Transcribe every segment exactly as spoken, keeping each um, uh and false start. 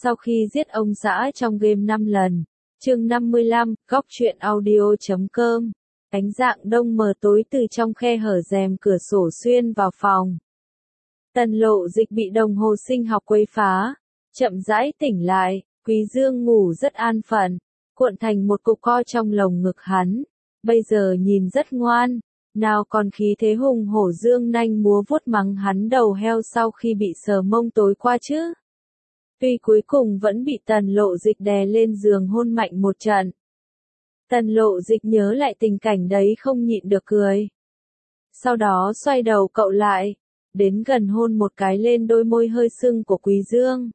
sau khi giết ông xã trong game năm lần. Chương năm mươi lăm, góc truyện audio chấm com. Ánh dạng đông mờ tối từ trong khe hở rèm cửa sổ xuyên vào phòng. Tần Lộ Dịch bị đồng hồ sinh học quấy phá, chậm rãi tỉnh lại, Quý Dương ngủ rất an phận, cuộn thành một cục co trong lồng ngực hắn, bây giờ nhìn rất ngoan, nào còn khí thế hùng hổ dương nanh múa vuốt mắng hắn đầu heo sau khi bị sờ mông tối qua chứ. Tuy cuối cùng vẫn bị Tần Lộ Dịch đè lên giường hôn mạnh một trận. Tần Lộ Dịch nhớ lại tình cảnh đấy không nhịn được cười. Sau đó xoay đầu cậu lại, đến gần hôn một cái lên đôi môi hơi sưng của Quý Dương.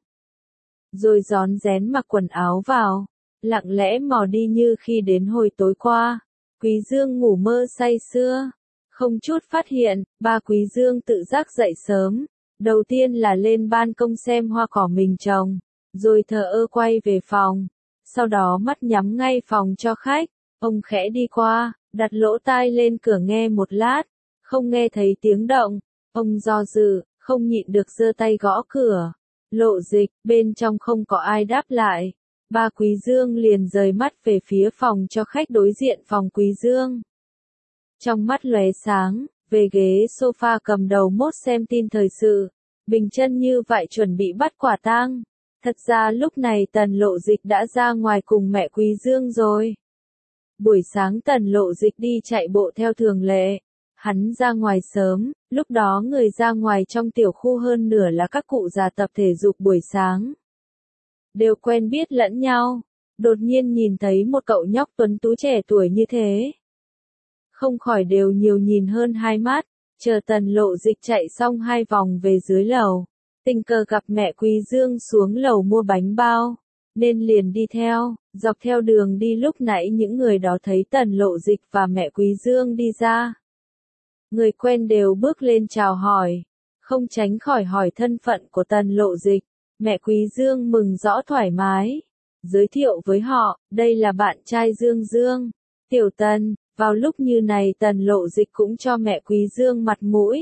Rồi rón rén mặc quần áo vào, lặng lẽ mò đi như khi đến hồi tối qua. Quý Dương ngủ mơ say sưa, không chút phát hiện, ba Quý Dương tự giác dậy sớm. Đầu tiên là lên ban công xem hoa cỏ mình trồng, rồi thờ ơ quay về phòng. Sau đó mắt nhắm ngay phòng cho khách, ông khẽ đi qua, đặt lỗ tai lên cửa nghe một lát, không nghe thấy tiếng động. Ông do dự, không nhịn được giơ tay gõ cửa. Lộ Dịch, bên trong không có ai đáp lại. Ba Quý Dương liền rời mắt về phía phòng cho khách đối diện phòng Quý Dương. Trong mắt lóe sáng, về ghế sofa cầm đầu mốt xem tin thời sự, bình chân như vậy chuẩn bị bắt quả tang. Thật ra lúc này Tần Lộ Dịch đã ra ngoài cùng mẹ Quý Dương rồi. Buổi sáng Tần Lộ Dịch đi chạy bộ theo thường lệ. Hắn ra ngoài sớm, lúc đó người ra ngoài trong tiểu khu hơn nửa là các cụ già tập thể dục buổi sáng. Đều quen biết lẫn nhau, đột nhiên nhìn thấy một cậu nhóc tuấn tú trẻ tuổi như thế. Không khỏi đều nhiều nhìn hơn hai mắt, chờ Tần Lộ Dịch chạy xong hai vòng về dưới lầu. Tình cờ gặp mẹ Quý Dương xuống lầu mua bánh bao, nên liền đi theo, dọc theo đường đi lúc nãy những người đó thấy Tần Lộ Dịch và mẹ Quý Dương đi ra. Người quen đều bước lên chào hỏi, không tránh khỏi hỏi thân phận của Tần Lộ Dịch. Mẹ Quý Dương mừng rõ thoải mái, giới thiệu với họ, đây là bạn trai Dương Dương, Tiểu Tần. Vào lúc như này Tần Lộ Dịch cũng cho mẹ Quý Dương mặt mũi.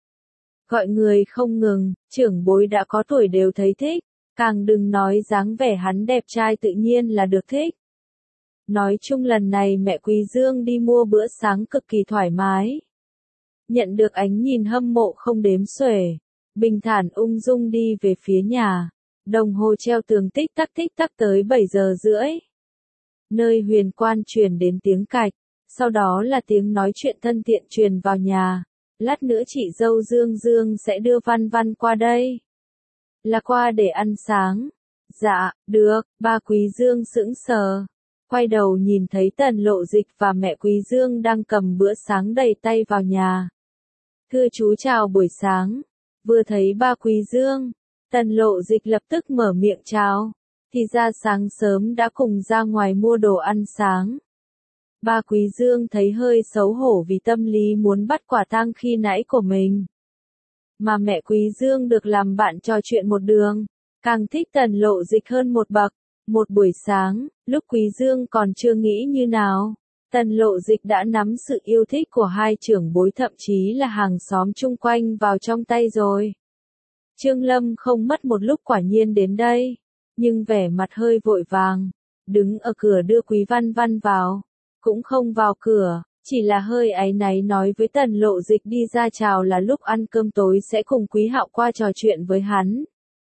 Gọi người không ngừng, trưởng bối đã có tuổi đều thấy thích, càng đừng nói dáng vẻ hắn đẹp trai tự nhiên là được thích. Nói chung lần này mẹ Quý Dương đi mua bữa sáng cực kỳ thoải mái. Nhận được ánh nhìn hâm mộ không đếm xuể, bình thản ung dung đi về phía nhà. Đồng hồ treo tường tích tắc tích tắc tới bảy giờ rưỡi. Nơi huyền quan truyền đến tiếng cạch, sau đó là tiếng nói chuyện thân thiện truyền vào nhà. Lát nữa chị dâu Dương Dương sẽ đưa Văn Văn qua đây. Là qua để ăn sáng. Dạ, được, ba Quý Dương sững sờ. Quay đầu nhìn thấy Tần Lộ Dịch và mẹ Quý Dương đang cầm bữa sáng đầy tay vào nhà. Thưa chú chào buổi sáng. Vừa thấy ba Quý Dương, Tần Lộ Dịch lập tức mở miệng chào. Thì ra sáng sớm đã cùng ra ngoài mua đồ ăn sáng. Ba Quý Dương thấy hơi xấu hổ vì tâm lý muốn bắt quả tang khi nãy của mình. Mà mẹ Quý Dương được làm bạn trò chuyện một đường, càng thích Tần Lộ Dịch hơn một bậc. Một buổi sáng, lúc Quý Dương còn chưa nghĩ như nào, Tần Lộ Dịch đã nắm sự yêu thích của hai trưởng bối thậm chí là hàng xóm chung quanh vào trong tay rồi. Trương Lâm không mất một lúc quả nhiên đến đây, nhưng vẻ mặt hơi vội vàng, đứng ở cửa đưa Quý Văn Văn vào, cũng không vào cửa, chỉ là hơi áy náy nói với Tần Lộ Dịch đi ra chào là lúc ăn cơm tối sẽ cùng Quý Hạo qua trò chuyện với hắn.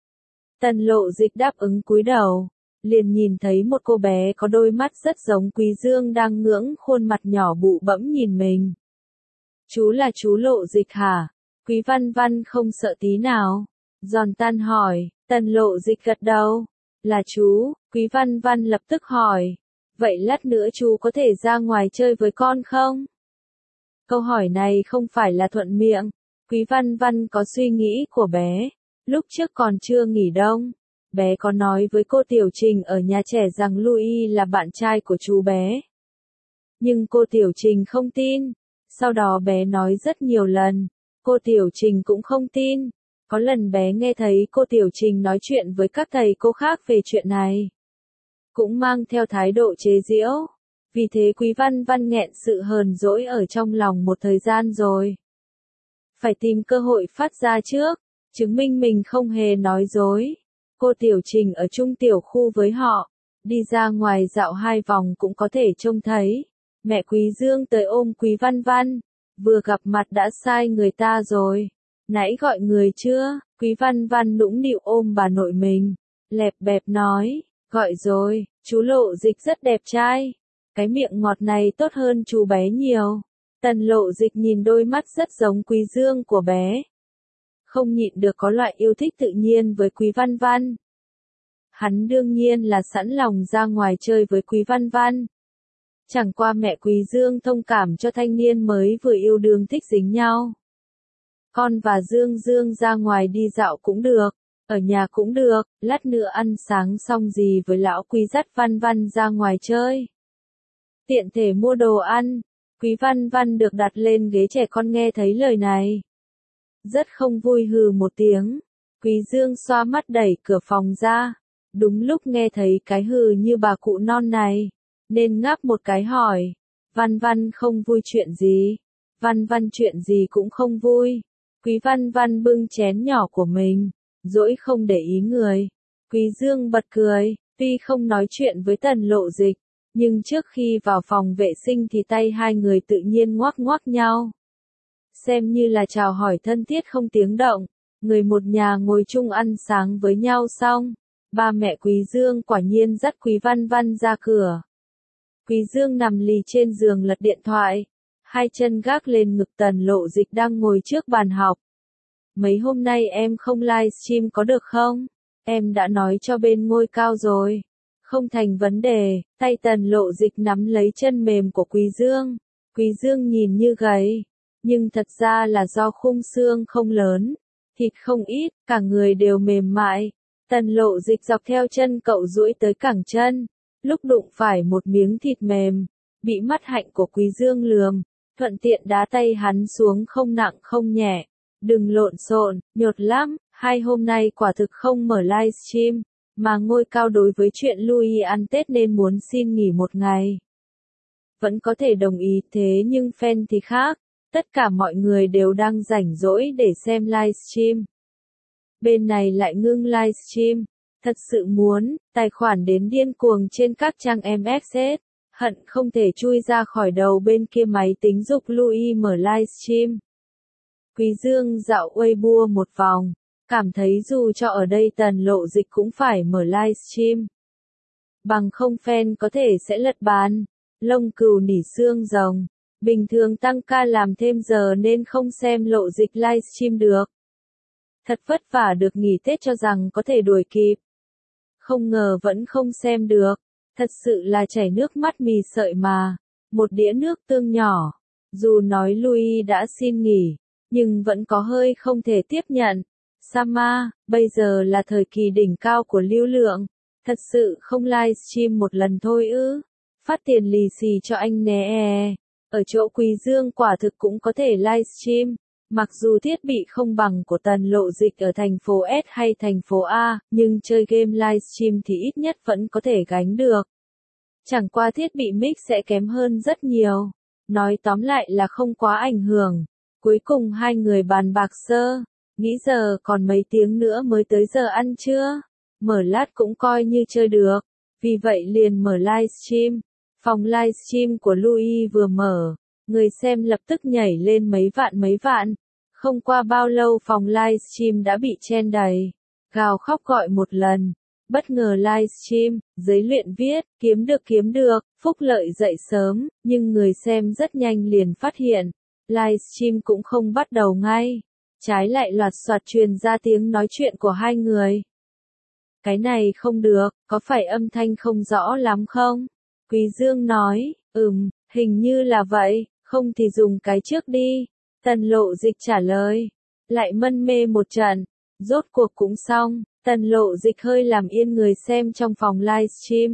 Tần Lộ Dịch đáp ứng cúi đầu, liền nhìn thấy một cô bé có đôi mắt rất giống Quý Dương đang ngưỡng khuôn mặt nhỏ bụ bẫm nhìn mình. Chú là chú Lộ Dịch hả? Quý Văn Văn không sợ tí nào, giòn tan hỏi. Tần Lộ Dịch gật đầu. Là chú. Quý Văn Văn lập tức hỏi. Vậy lát nữa chú có thể ra ngoài chơi với con không? Câu hỏi này không phải là thuận miệng. Quý Văn Văn có suy nghĩ của bé. Lúc trước còn chưa nghỉ đông, bé có nói với cô Tiểu Trình ở nhà trẻ rằng Louis là bạn trai của chú bé. Nhưng cô Tiểu Trình không tin. Sau đó bé nói rất nhiều lần, cô Tiểu Trình cũng không tin. Có lần bé nghe thấy cô Tiểu Trình nói chuyện với các thầy cô khác về chuyện này, cũng mang theo thái độ chế giễu. Vì thế Quý Văn Văn nghẹn sự hờn dỗi ở trong lòng một thời gian rồi. Phải tìm cơ hội phát ra trước, chứng minh mình không hề nói dối. Cô Tiểu Trình ở chung tiểu khu với họ, đi ra ngoài dạo hai vòng cũng có thể trông thấy. Mẹ Quý Dương tới ôm Quý Văn Văn, vừa gặp mặt đã sai người ta rồi. Nãy gọi người chưa? Quý Văn Văn nũng nịu ôm bà nội mình, lẹp bẹp nói, gọi rồi, chú Lộ Dịch rất đẹp trai. Cái miệng ngọt này tốt hơn chú bé nhiều. Tần Lộ Dịch nhìn đôi mắt rất giống Quý Dương của bé, không nhịn được có loại yêu thích tự nhiên với Quý Văn Văn. Hắn đương nhiên là sẵn lòng ra ngoài chơi với Quý Văn Văn. Chẳng qua mẹ Quý Dương thông cảm cho thanh niên mới vừa yêu đương thích dính nhau. Con và Dương Dương ra ngoài đi dạo cũng được, ở nhà cũng được, lát nữa ăn sáng xong gì với lão Quý dắt Văn Văn ra ngoài chơi. Tiện thể mua đồ ăn, Quý Văn Văn được đặt lên ghế trẻ con nghe thấy lời này. Rất không vui hừ một tiếng, Quý Dương xoa mắt đẩy cửa phòng ra, đúng lúc nghe thấy cái hừ như bà cụ non này, nên ngáp một cái hỏi, Văn Văn không vui chuyện gì? Văn Văn chuyện gì cũng không vui. Quý Văn Văn bưng chén nhỏ của mình, dỗi không để ý người. Quý Dương bật cười, tuy không nói chuyện với Tần Lộ Dịch, nhưng trước khi vào phòng vệ sinh thì tay hai người tự nhiên ngoắc ngoắc nhau. Xem như là chào hỏi thân thiết không tiếng động, người một nhà ngồi chung ăn sáng với nhau xong, ba mẹ Quý Dương quả nhiên dắt Quý Văn Văn ra cửa. Quý Dương nằm lì trên giường lật điện thoại, hai chân gác lên ngực Tần Lộ Dịch đang ngồi trước bàn học. Mấy hôm nay em không livestream có được không? Em đã nói cho bên ngôi cao rồi. Không thành vấn đề, tay Tần Lộ Dịch nắm lấy chân mềm của Quý Dương. Quý Dương nhìn như gầy, nhưng thật ra là do khung xương không lớn, thịt không ít, cả người đều mềm mại. Tần Lộ Dịch dọc theo chân cậu duỗi tới cẳng chân, lúc đụng phải một miếng thịt mềm, bị mắt hạnh của Quý Dương lườm, thuận tiện đá tay hắn xuống không nặng không nhẹ. Đừng lộn xộn, nhột lắm, hai hôm nay quả thực không mở livestream, mà ngôi cao đối với chuyện Louis ăn Tết nên muốn xin nghỉ một ngày. Vẫn có thể đồng ý thế nhưng fan thì khác, tất cả mọi người đều đang rảnh rỗi để xem livestream. Bên này lại ngưng livestream, thật sự muốn, tài khoản đến điên cuồng trên các trang em ét ét, hận không thể chui ra khỏi đầu bên kia máy tính giúp Louis mở livestream. Quý Dương dạo Weibo một vòng, cảm thấy dù cho ở đây Tần Lộ Dịch cũng phải mở livestream. Bằng không fan có thể sẽ lật bàn, lông cừu nỉ xương rồng, bình thường tăng ca làm thêm giờ nên không xem Lộ Dịch livestream được. Thật vất vả được nghỉ Tết cho rằng có thể đuổi kịp. Không ngờ vẫn không xem được, thật sự là chảy nước mắt mì sợi mà, một đĩa nước tương nhỏ, dù nói Louis đã xin nghỉ, nhưng vẫn có hơi không thể tiếp nhận. Sama, bây giờ là thời kỳ đỉnh cao của lưu lượng, thật sự không livestream một lần thôi ư, phát tiền lì xì cho anh nè. Ở chỗ Quý Dương quả thực cũng có thể livestream, mặc dù thiết bị không bằng của Tần Lộ Dịch ở thành phố S hay thành phố A, nhưng chơi game livestream thì ít nhất vẫn có thể gánh được. Chẳng qua thiết bị mic sẽ kém hơn rất nhiều, nói tóm lại là không quá ảnh hưởng. Cuối cùng hai người bàn bạc sơ, nghĩ giờ còn mấy tiếng nữa mới tới giờ ăn trưa, mở lát cũng coi như chơi được, vì vậy liền mở livestream. Phòng livestream của Louis vừa mở, người xem lập tức nhảy lên mấy vạn mấy vạn, không qua bao lâu phòng livestream đã bị chen đầy, gào khóc gọi một lần, bất ngờ livestream, giấy luyện viết, kiếm được kiếm được, phúc lợi dậy sớm, nhưng người xem rất nhanh liền phát hiện. Livestream cũng không bắt đầu ngay, trái lại loạt soạt truyền ra tiếng nói chuyện của hai người. Cái này không được, có phải âm thanh không rõ lắm không? Quý Dương nói, ừm, hình như là vậy, không thì dùng cái trước đi. Tần Lộ Dịch trả lời, lại mân mê một trận, rốt cuộc cũng xong, Tần Lộ Dịch hơi làm yên người xem trong phòng livestream.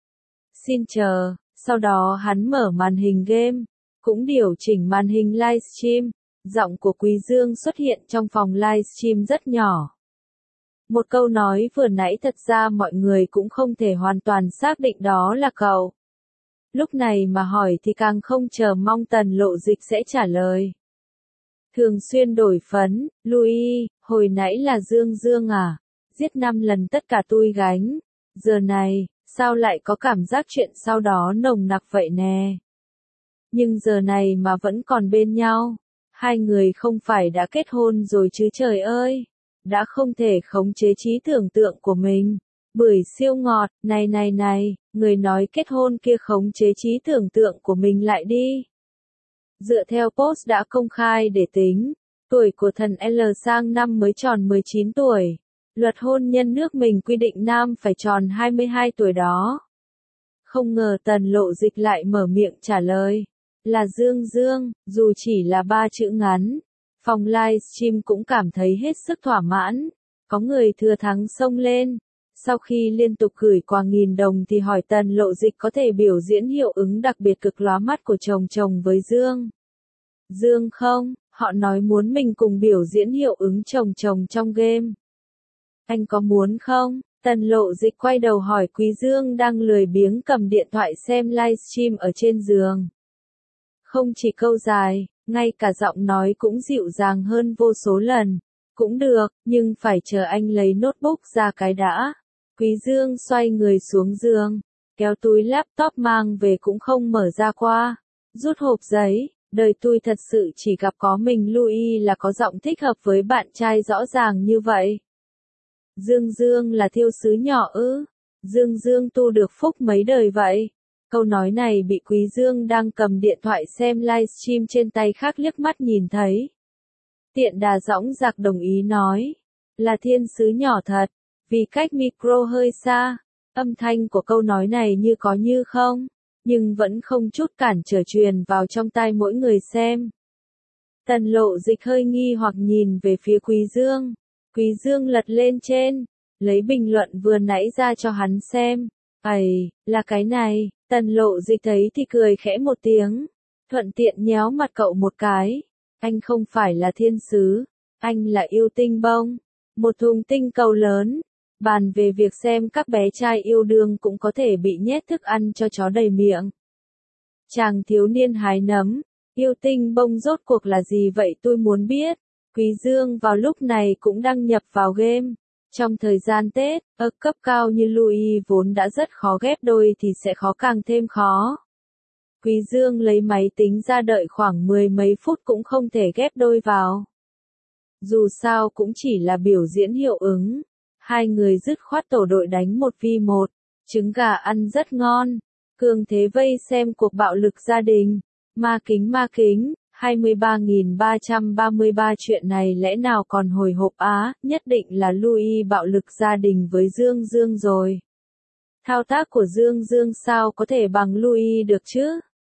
Xin chờ, sau đó hắn mở màn hình game. Cũng điều chỉnh màn hình livestream, giọng của Quý Dương xuất hiện trong phòng livestream rất nhỏ. Một câu nói vừa nãy thật ra mọi người cũng không thể hoàn toàn xác định đó là cậu. Lúc này mà hỏi thì càng không chờ mong Tần Lộ Dịch sẽ trả lời. Thường xuyên đổi phấn, Louis, hồi nãy là Dương Dương à? giết năm lần tất cả tui gánh. Giờ này, sao lại có cảm giác chuyện sau đó nồng nặc vậy nè. Nhưng giờ này mà vẫn còn bên nhau. Hai người không phải đã kết hôn rồi chứ trời ơi. Đã không thể khống chế trí tưởng tượng của mình. Bưởi siêu ngọt, này này này, người nói kết hôn kia khống chế trí tưởng tượng của mình lại đi. Dựa theo post đã công khai để tính, tuổi của thần L sang năm mới tròn mười chín tuổi. Luật hôn nhân nước mình quy định nam phải tròn hai mươi hai tuổi đó. Không ngờ Tần Lộ Dịch lại mở miệng trả lời. Là Dương Dương, dù chỉ là ba chữ ngắn. Phòng livestream cũng cảm thấy hết sức thỏa mãn. Có người thừa thắng xông lên. Sau khi liên tục gửi quà nghìn đồng thì hỏi Tần Lộ Dịch có thể biểu diễn hiệu ứng đặc biệt cực lóa mắt của chồng chồng với Dương. Dương không, họ nói muốn mình cùng biểu diễn hiệu ứng chồng chồng trong game. Anh có muốn không? Tần Lộ Dịch quay đầu hỏi Quý Dương đang lười biếng cầm điện thoại xem livestream ở trên giường. Không chỉ câu dài, ngay cả giọng nói cũng dịu dàng hơn vô số lần. Cũng được, nhưng phải chờ anh lấy notebook ra cái đã. Quý Dương xoay người xuống giường, kéo túi laptop mang về cũng không mở ra qua. Rút hộp giấy, đời tôi thật sự chỉ gặp có mình Louis là có giọng thích hợp với bạn trai rõ ràng như vậy. Dương Dương là thiêu sứ nhỏ ư? Dương Dương tu được phúc mấy đời vậy? Câu nói này bị Quý Dương đang cầm điện thoại xem livestream trên tay khác liếc mắt nhìn thấy. Tiện đà dõng dạc đồng ý nói, là thiên sứ nhỏ thật, vì cách micro hơi xa, âm thanh của câu nói này như có như không, nhưng vẫn không chút cản trở truyền vào trong tai mỗi người xem. Tần Lộ Dịch hơi nghi hoặc nhìn về phía Quý Dương. Quý Dương lật lên trên, lấy bình luận vừa nãy ra cho hắn xem. Ây, là cái này, Tần Lộ Dịch thấy thì cười khẽ một tiếng, thuận tiện nhéo mặt cậu một cái. Anh không phải là thiên sứ, anh là yêu tinh bông, một thùng tinh cầu lớn. Bàn về việc xem các bé trai yêu đương cũng có thể bị nhét thức ăn cho chó đầy miệng. Chàng thiếu niên hái nấm, yêu tinh bông rốt cuộc là gì vậy tôi muốn biết. Quý Dương vào lúc này cũng đăng nhập vào game. Trong thời gian Tết, ở cấp cao như Louis vốn đã rất khó ghép đôi thì sẽ khó càng thêm khó. Quý Dương lấy máy tính ra đợi khoảng mười mấy phút cũng không thể ghép đôi vào. Dù sao cũng chỉ là biểu diễn hiệu ứng. Hai người dứt khoát tổ đội đánh một vi một, trứng gà ăn rất ngon. Cường thế vây xem cuộc bạo lực gia đình. Ma kính ma kính, hai mươi ba nghìn ba trăm ba mươi ba chuyện này lẽ nào còn hồi hộp á, nhất định là Louis bạo lực gia đình với Dương Dương rồi. Thao tác của Dương Dương sao có thể bằng Louis được chứ?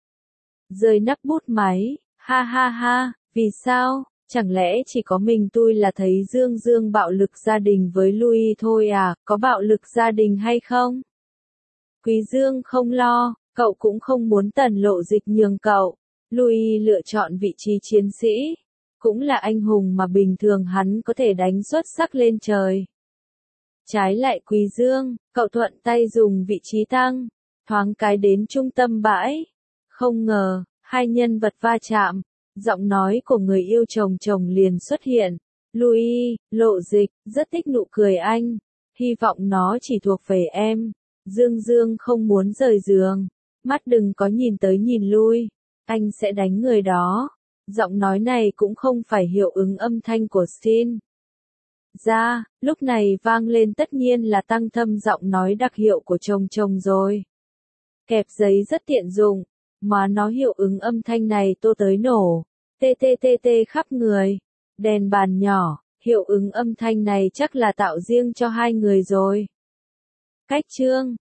Rời nắp bút máy, ha ha ha, vì sao? Chẳng lẽ chỉ có mình tôi là thấy Dương Dương bạo lực gia đình với Louis thôi à, có bạo lực gia đình hay không? Quý Dương không lo, cậu cũng không muốn Tần Lộ Dịch nhường cậu. Louis lựa chọn vị trí chiến sĩ, cũng là anh hùng mà bình thường hắn có thể đánh xuất sắc lên trời. Trái lại Quý Dương, cậu thuận tay dùng vị trí tăng, thoáng cái đến trung tâm bãi. Không ngờ, hai nhân vật va chạm. Giọng nói của người yêu chồng chồng liền xuất hiện. Louis, Lộ Dịch, rất thích nụ cười anh. Hy vọng nó chỉ thuộc về em. Dương Dương không muốn rời giường. Mắt đừng có nhìn tới nhìn lui. Anh sẽ đánh người đó. Giọng nói này cũng không phải hiệu ứng âm thanh của Stin. Ra, lúc này vang lên tất nhiên là tăng thâm giọng nói đặc hiệu của chồng chồng rồi. Kẹp giấy rất tiện dụng. Mà nó hiệu ứng âm thanh này tô tới nổ. Tê tê tê tê khắp người. Đèn bàn nhỏ, hiệu ứng âm thanh này chắc là tạo riêng cho hai người rồi. Cách chương